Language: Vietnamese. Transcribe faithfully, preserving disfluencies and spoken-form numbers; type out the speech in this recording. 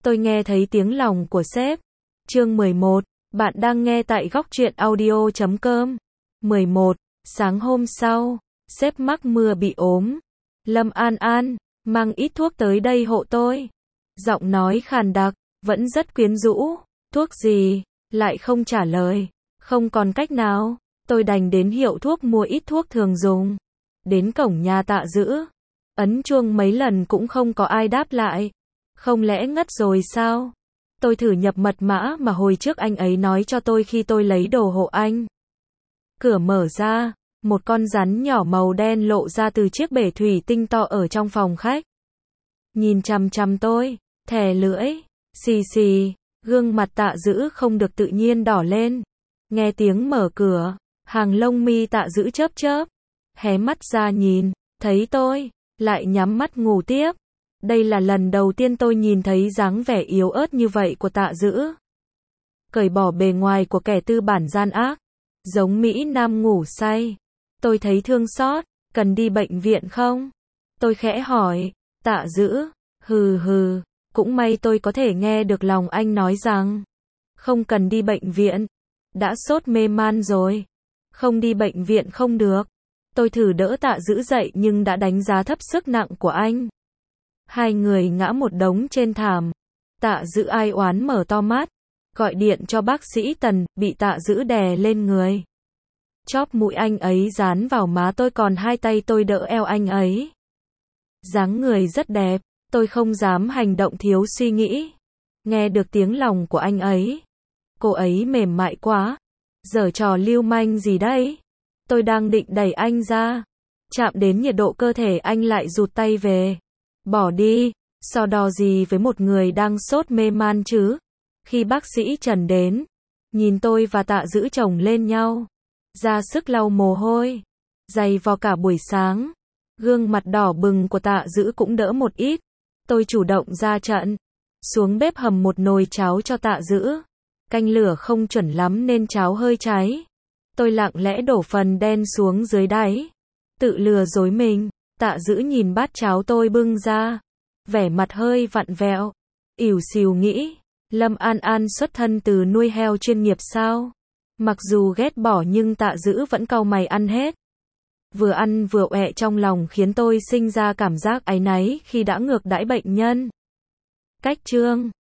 Tôi nghe thấy tiếng lòng của sếp. Chương mười một, bạn đang nghe tại góc truyện audio chấm com. mười một, sáng hôm sau, sếp mắc mưa bị ốm. Lâm An An, mang ít thuốc tới đây hộ tôi. Giọng nói khàn đặc, vẫn rất quyến rũ. Thuốc gì? Lại không trả lời. Không còn cách nào, tôi đành đến hiệu thuốc mua ít thuốc thường dùng. Đến cổng nhà Tạ Dữ, ấn chuông mấy lần cũng không có ai đáp lại. Không lẽ ngất rồi sao? Tôi thử nhập mật mã mà hồi trước anh ấy nói cho tôi khi tôi lấy đồ hộ anh. Cửa mở ra, một con rắn nhỏ màu đen lộ ra từ chiếc bể thủy tinh to ở trong phòng khách. Nhìn chằm chằm tôi, thè lưỡi, xì xì, gương mặt Tạ Dữ không được tự nhiên đỏ lên. Nghe tiếng mở cửa, hàng lông mi Tạ Dữ chớp chớp, hé mắt ra nhìn, thấy tôi, lại nhắm mắt ngủ tiếp. Đây là lần đầu tiên tôi nhìn thấy dáng vẻ yếu ớt như vậy của Tạ Dữ. Cởi bỏ bề ngoài của kẻ tư bản gian ác, giống Mỹ Nam ngủ say. Tôi thấy thương xót, cần đi bệnh viện không? Tôi khẽ hỏi, Tạ Dữ, hừ hừ, cũng may tôi có thể nghe được lòng anh nói rằng, không cần đi bệnh viện, đã sốt mê man rồi. Không đi bệnh viện không được. Tôi thử đỡ Tạ Dữ dậy nhưng đã đánh giá thấp sức nặng của anh. Hai người ngã một đống trên thảm. Tạ Dữ ai oán mở to mắt, gọi điện cho bác sĩ Tần, bị Tạ Dữ đè lên người. Chóp mũi anh ấy dán vào má tôi còn hai tay tôi đỡ eo anh ấy. Dáng người rất đẹp, tôi không dám hành động thiếu suy nghĩ. Nghe được tiếng lòng của anh ấy. Cô ấy mềm mại quá. Giở trò lưu manh gì đấy? Tôi đang định đẩy anh ra. Chạm đến nhiệt độ cơ thể anh lại rụt tay về. Bỏ đi, so đo gì với một người đang sốt mê man chứ? Khi bác sĩ Trần đến, nhìn tôi và Tạ Dữ chồng lên nhau, ra sức lau mồ hôi, giày vò cả buổi sáng. Gương mặt đỏ bừng của Tạ Dữ cũng đỡ một ít. Tôi chủ động ra trận, xuống bếp hầm một nồi cháo cho Tạ Dữ. Canh lửa không chuẩn lắm nên cháo hơi cháy. Tôi lặng lẽ đổ phần đen xuống dưới đáy, tự lừa dối mình. Tạ Dữ nhìn bát cháo tôi bưng ra, vẻ mặt hơi vặn vẹo, ỉu xìu nghĩ, Lâm An An xuất thân từ nuôi heo chuyên nghiệp sao? Mặc dù ghét bỏ nhưng Tạ Dữ vẫn cau mày ăn hết. Vừa ăn vừa ọe trong lòng khiến tôi sinh ra cảm giác áy náy khi đã ngược đãi bệnh nhân. Cách chương